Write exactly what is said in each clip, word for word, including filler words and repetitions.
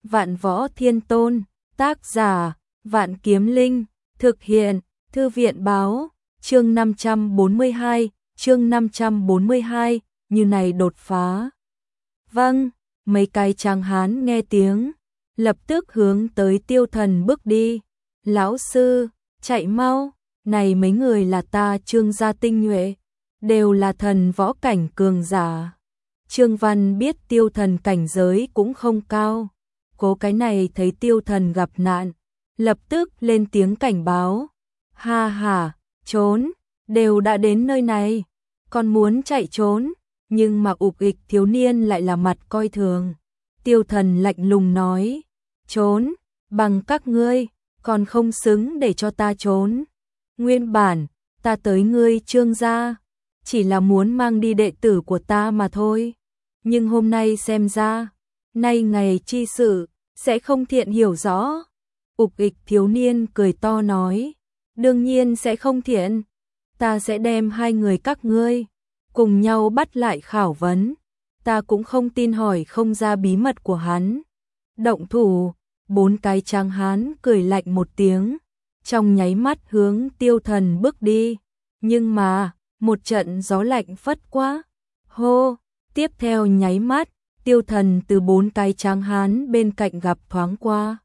Vạn Võ Thiên Tôn, tác giả, Vạn Kiếm Linh, thực hiện, Thư viện báo, chương năm trăm bốn mươi hai, chương năm trăm bốn mươi hai, như này đột phá. Vâng, mấy cái tráng hán nghe tiếng, lập tức hướng tới Tiêu Thần bước đi. Lão sư, chạy mau, này mấy người là ta Trương gia tinh nhuệ, đều là thần võ cảnh cường giả. Trương Văn biết Tiêu Thần cảnh giới cũng không cao, cố cái này thấy Tiêu Thần gặp nạn, lập tức lên tiếng cảnh báo. Ha ha, trốn, đều đã đến nơi này, còn muốn chạy trốn, nhưng mà ục ịch thiếu niên lại là mặt coi thường. Tiêu Thần lạnh lùng nói, trốn, bằng các ngươi, còn không xứng để cho ta trốn. Nguyên bản, ta tới ngươi Trương gia, chỉ là muốn mang đi đệ tử của ta mà thôi. Nhưng hôm nay xem ra, nay ngày chi sự, sẽ không thiện hiểu rõ. Ục ịch thiếu niên cười to nói, đương nhiên sẽ không thiện. Ta sẽ đem hai người các ngươi cùng nhau bắt lại khảo vấn. Ta cũng không tin hỏi không ra bí mật của hắn. Động thủ, bốn cái tráng hán cười lạnh một tiếng, trong nháy mắt hướng Tiêu Thần bước đi. Nhưng mà, một trận gió lạnh phất qua. Hô, tiếp theo nháy mắt, Tiêu Thần từ bốn cái tráng hán bên cạnh gặp thoáng qua.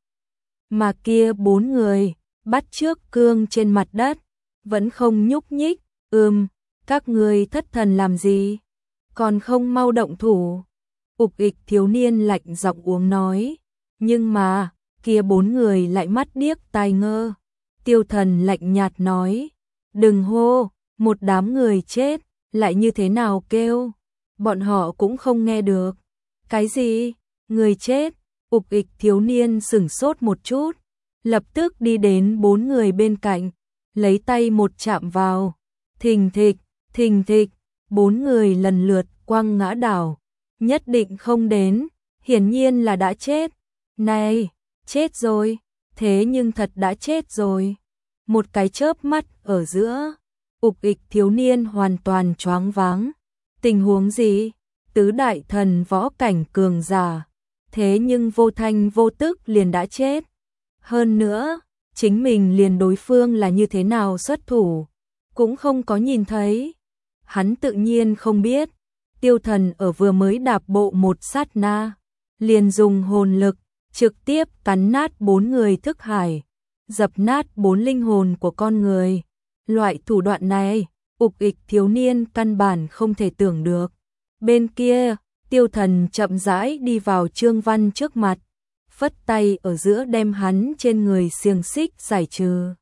Mà kia bốn người, bắt trước cương trên mặt đất, vẫn không nhúc nhích. Ừm, các ngươi thất thần làm gì? Còn không mau động thủ. Ục ịch thiếu niên lạnh giọng uống nói. Nhưng mà, kia bốn người lại mắt điếc tai ngơ. Tiêu Thần lạnh nhạt nói, đừng hô, một đám người chết, lại như thế nào kêu? Bọn họ cũng không nghe được. Cái gì? Người chết? Ục ịch thiếu niên sửng sốt một chút, lập tức đi đến bốn người bên cạnh, lấy tay một chạm vào. Thình thịch, thình thịch, bốn người lần lượt quăng ngã đảo. Nhất định không đến, hiển nhiên là đã chết. Này, chết rồi, thế nhưng thật đã chết rồi. Một cái chớp mắt ở giữa, ục ịch thiếu niên hoàn toàn choáng váng. Tình huống gì? Tứ đại thần võ cảnh cường giả, thế nhưng vô thanh vô tức liền đã chết. Hơn nữa, chính mình liền đối phương là như thế nào xuất thủ, cũng không có nhìn thấy. Hắn tự nhiên không biết, Tiêu Thần ở vừa mới đạp bộ một sát na, liền dùng hồn lực, trực tiếp cắn nát bốn người thức hải, dập nát bốn linh hồn của con người. Loại thủ đoạn này, ục ịch thiếu niên căn bản không thể tưởng được. Bên kia, Tiêu Thần chậm rãi đi vào Trương Văn trước mặt, phất tay ở giữa đem hắn trên người xiềng xích giải trừ.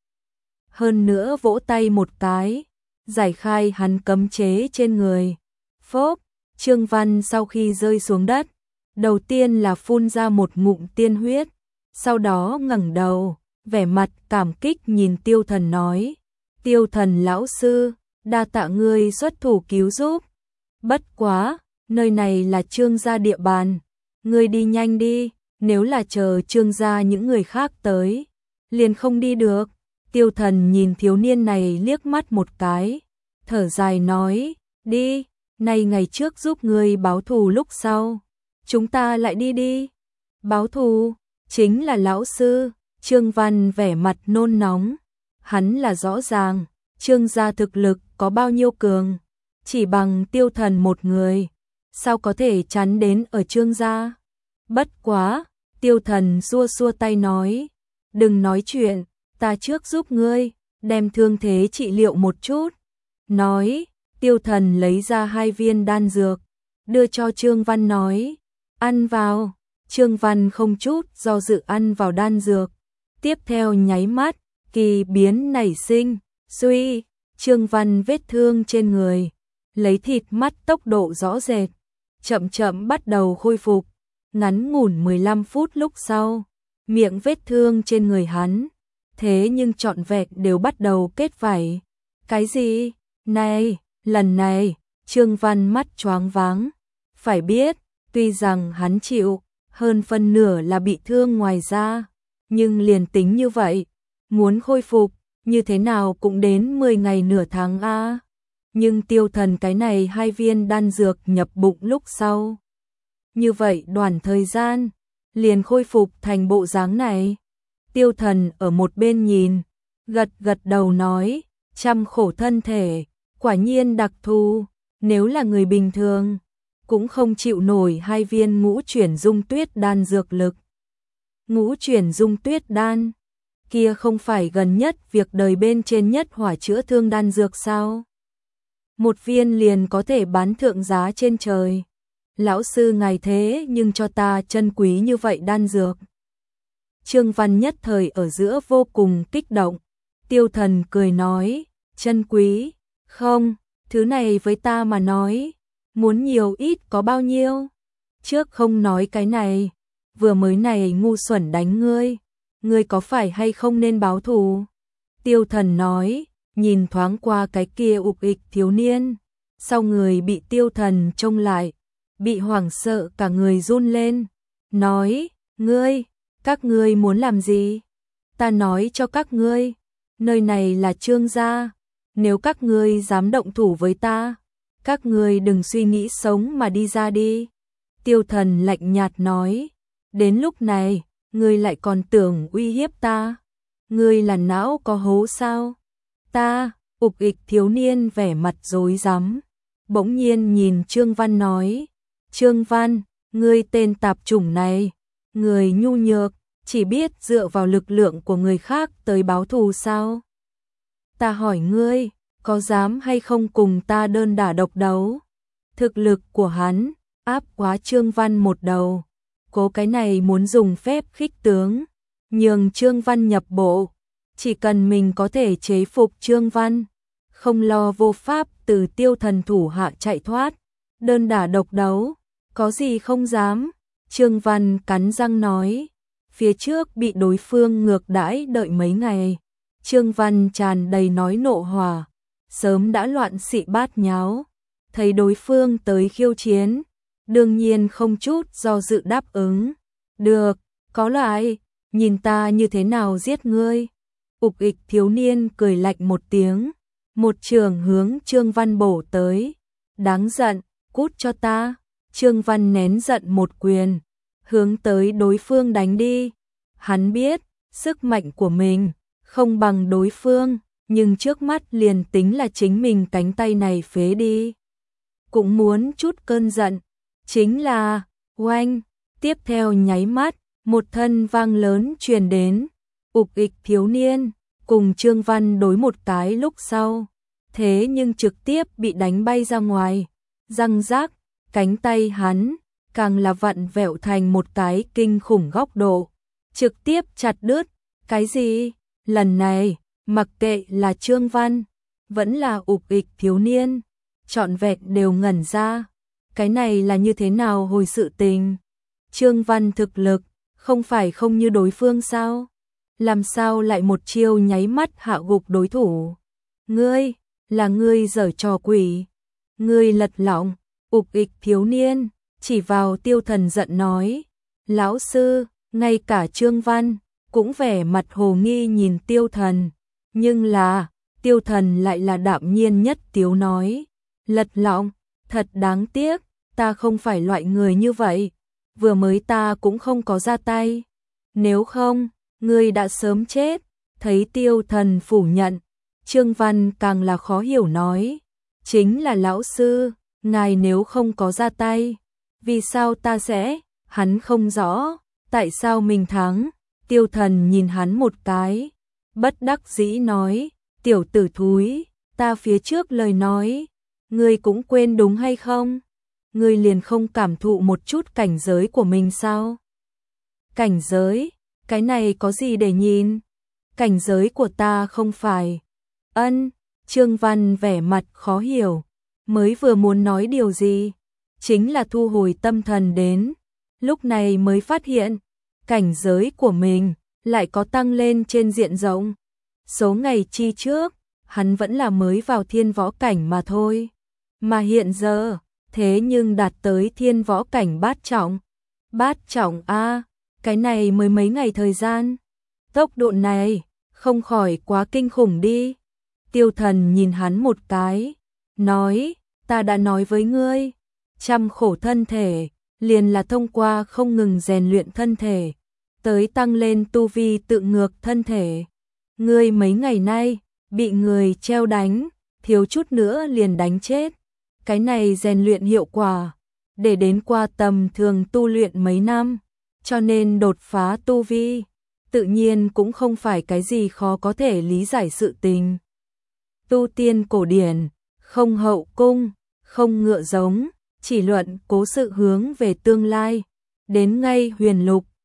Hơn nữa vỗ tay một cái, giải khai hắn cấm chế trên người. Phốp, Trương Văn sau khi rơi xuống đất, đầu tiên là phun ra một ngụm tiên huyết, sau đó ngẩng đầu, vẻ mặt cảm kích nhìn Tiêu Thần nói, Tiêu Thần lão sư, đa tạ ngươi xuất thủ cứu giúp. Bất quá, nơi này là Trương gia địa bàn, ngươi đi nhanh đi, nếu là chờ Trương gia những người khác tới, liền không đi được. Tiêu Thần nhìn thiếu niên này liếc mắt một cái, thở dài nói, đi, nay ngày trước giúp ngươi báo thù lúc sau, chúng ta lại đi đi. Báo thù, chính là lão sư. Trương Văn vẻ mặt nôn nóng, hắn là rõ ràng, Trương gia thực lực có bao nhiêu cường, chỉ bằng Tiêu Thần một người, sao có thể chắn đến ở Trương gia. Bất quá, Tiêu Thần xua xua tay nói, đừng nói chuyện, ta trước giúp ngươi, đem thương thế trị liệu một chút. Nói, Tiêu Thần lấy ra hai viên đan dược, đưa cho Trương Văn nói, ăn vào. Trương Văn không chút do dự ăn vào đan dược. Tiếp theo nháy mắt, kỳ biến nảy sinh, suy, Trương Văn vết thương trên người, lấy thịt mắt tốc độ rõ rệt, chậm chậm bắt đầu khôi phục. Ngắn ngủn mười lăm phút lúc sau, miệng vết thương trên người hắn, thế nhưng trọn vẹn đều bắt đầu kết vảy. Cái gì? Này, lần này, Trương Văn mắt choáng váng. Phải biết, tuy rằng hắn chịu, hơn phân nửa là bị thương ngoài da, nhưng liền tính như vậy, muốn khôi phục, như thế nào cũng đến mười ngày nửa tháng a. Nhưng Tiêu Thần cái này hai viên đan dược nhập bụng lúc sau. Như vậy đoạn thời gian, liền khôi phục thành bộ dáng này. Tiêu Thần ở một bên nhìn, gật gật đầu nói, trăm khổ thân thể, quả nhiên đặc thù, nếu là người bình thường, cũng không chịu nổi hai viên ngũ chuyển dung tuyết đan dược lực. Ngũ chuyển dung tuyết đan, kia không phải gần nhất việc đời bên trên nhất hỏa chữa thương đan dược sao? Một viên liền có thể bán thượng giá trên trời. Lão sư ngài thế nhưng cho ta chân quý như vậy đan dược. Trương Văn nhất thời ở giữa vô cùng kích động. Tiêu Thần cười nói, chân quý, không, thứ này với ta mà nói, muốn nhiều ít có bao nhiêu. Trước không nói cái này, vừa mới này ngu xuẩn đánh ngươi, ngươi có phải hay không nên báo thù? Tiêu Thần nói, nhìn thoáng qua cái kia ục ịch thiếu niên, sau người bị Tiêu Thần trông lại, bị hoảng sợ cả người run lên, nói, ngươi, các ngươi muốn làm gì? Ta nói cho các ngươi, nơi này là Trương gia, nếu các ngươi dám động thủ với ta, các ngươi đừng suy nghĩ sống mà đi ra đi. Tiêu Thần lạnh nhạt nói, đến lúc này, ngươi lại còn tưởng uy hiếp ta, ngươi là não có hố sao? Ta, ục ịch thiếu niên vẻ mặt rối rắm, bỗng nhiên nhìn Trương Văn nói, Trương Văn, ngươi tên tạp chủng này, người nhu nhược, chỉ biết dựa vào lực lượng của người khác tới báo thù sao? Ta hỏi ngươi, có dám hay không cùng ta đơn đả độc đấu? Thực lực của hắn, áp quá Trương Văn một đầu, cố cái này muốn dùng phép khích tướng, nhường Trương Văn nhập bộ, chỉ cần mình có thể chế phục Trương Văn, không lo vô pháp từ Tiêu Thần thủ hạ chạy thoát, đơn đả độc đấu, có gì không dám. Trương Văn cắn răng nói, phía trước bị đối phương ngược đãi đợi mấy ngày, Trương Văn tràn đầy nói nộ hỏa, sớm đã loạn xị bát nháo, thấy đối phương tới khiêu chiến, đương nhiên không chút do dự đáp ứng, được, có loại, nhìn ta như thế nào giết ngươi. Ục ịch thiếu niên cười lạnh một tiếng, một trường hướng Trương Văn bổ tới, đáng giận, cút cho ta. Trương Văn nén giận một quyền, hướng tới đối phương đánh đi. Hắn biết, sức mạnh của mình không bằng đối phương, nhưng trước mắt liền tính là chính mình cánh tay này phế đi, cũng muốn chút cơn giận. Chính là, oanh, tiếp theo nháy mắt, một thân vang lớn truyền đến, ục ịch thiếu niên, cùng Trương Văn đối một cái lúc sau, thế nhưng trực tiếp bị đánh bay ra ngoài, răng rác, cánh tay hắn, càng là vặn vẹo thành một cái kinh khủng góc độ, trực tiếp chặt đứt, cái gì, lần này, mặc kệ là Trương Văn, vẫn là ục ịch thiếu niên, trọn vẹn đều ngẩn ra, cái này là như thế nào hồi sự tình, Trương Văn thực lực, không phải không như đối phương sao, làm sao lại một chiêu nháy mắt hạ gục đối thủ, ngươi, là ngươi giở trò quỷ, ngươi lật lọng, ục ịch thiếu niên, chỉ vào Tiêu Thần giận nói, lão sư, ngay cả Trương Văn, cũng vẻ mặt hồ nghi nhìn Tiêu Thần, nhưng là, Tiêu Thần lại là đạm nhiên nhất tiếu nói, lật lọng, thật đáng tiếc, ta không phải loại người như vậy, vừa mới ta cũng không có ra tay, nếu không, ngươi đã sớm chết. Thấy Tiêu Thần phủ nhận, Trương Văn càng là khó hiểu nói, chính là lão sư, ngài nếu không có ra tay, vì sao ta sẽ, hắn không rõ, tại sao mình thắng. Tiêu Thần nhìn hắn một cái, bất đắc dĩ nói, tiểu tử thúi, ta phía trước lời nói, ngươi cũng quên đúng hay không? Ngươi liền không cảm thụ một chút cảnh giới của mình sao? Cảnh giới, cái này có gì để nhìn? Cảnh giới của ta không phải. Ân, Trương Văn vẻ mặt khó hiểu, mới vừa muốn nói điều gì, chính là thu hồi tâm thần đến, lúc này mới phát hiện, cảnh giới của mình lại có tăng lên trên diện rộng. Số ngày chi trước, hắn vẫn là mới vào thiên võ cảnh mà thôi, mà hiện giờ, thế nhưng đạt tới thiên võ cảnh bát trọng. Bát trọng a, cái này mới mấy ngày thời gian, tốc độ này không khỏi quá kinh khủng đi. Tiêu Thần nhìn hắn một cái, nói, ta đã nói với ngươi, trăm khổ thân thể, liền là thông qua không ngừng rèn luyện thân thể, tới tăng lên tu vi tự ngược thân thể. Ngươi mấy ngày nay, bị người treo đánh, thiếu chút nữa liền đánh chết. Cái này rèn luyện hiệu quả, để đến qua tầm thường tu luyện mấy năm, cho nên đột phá tu vi, tự nhiên cũng không phải cái gì khó có thể lý giải sự tình. Tu tiên cổ điển, không hậu cung, không ngựa giống, chỉ luận cố sự hướng về tương lai, đến ngay huyền lục,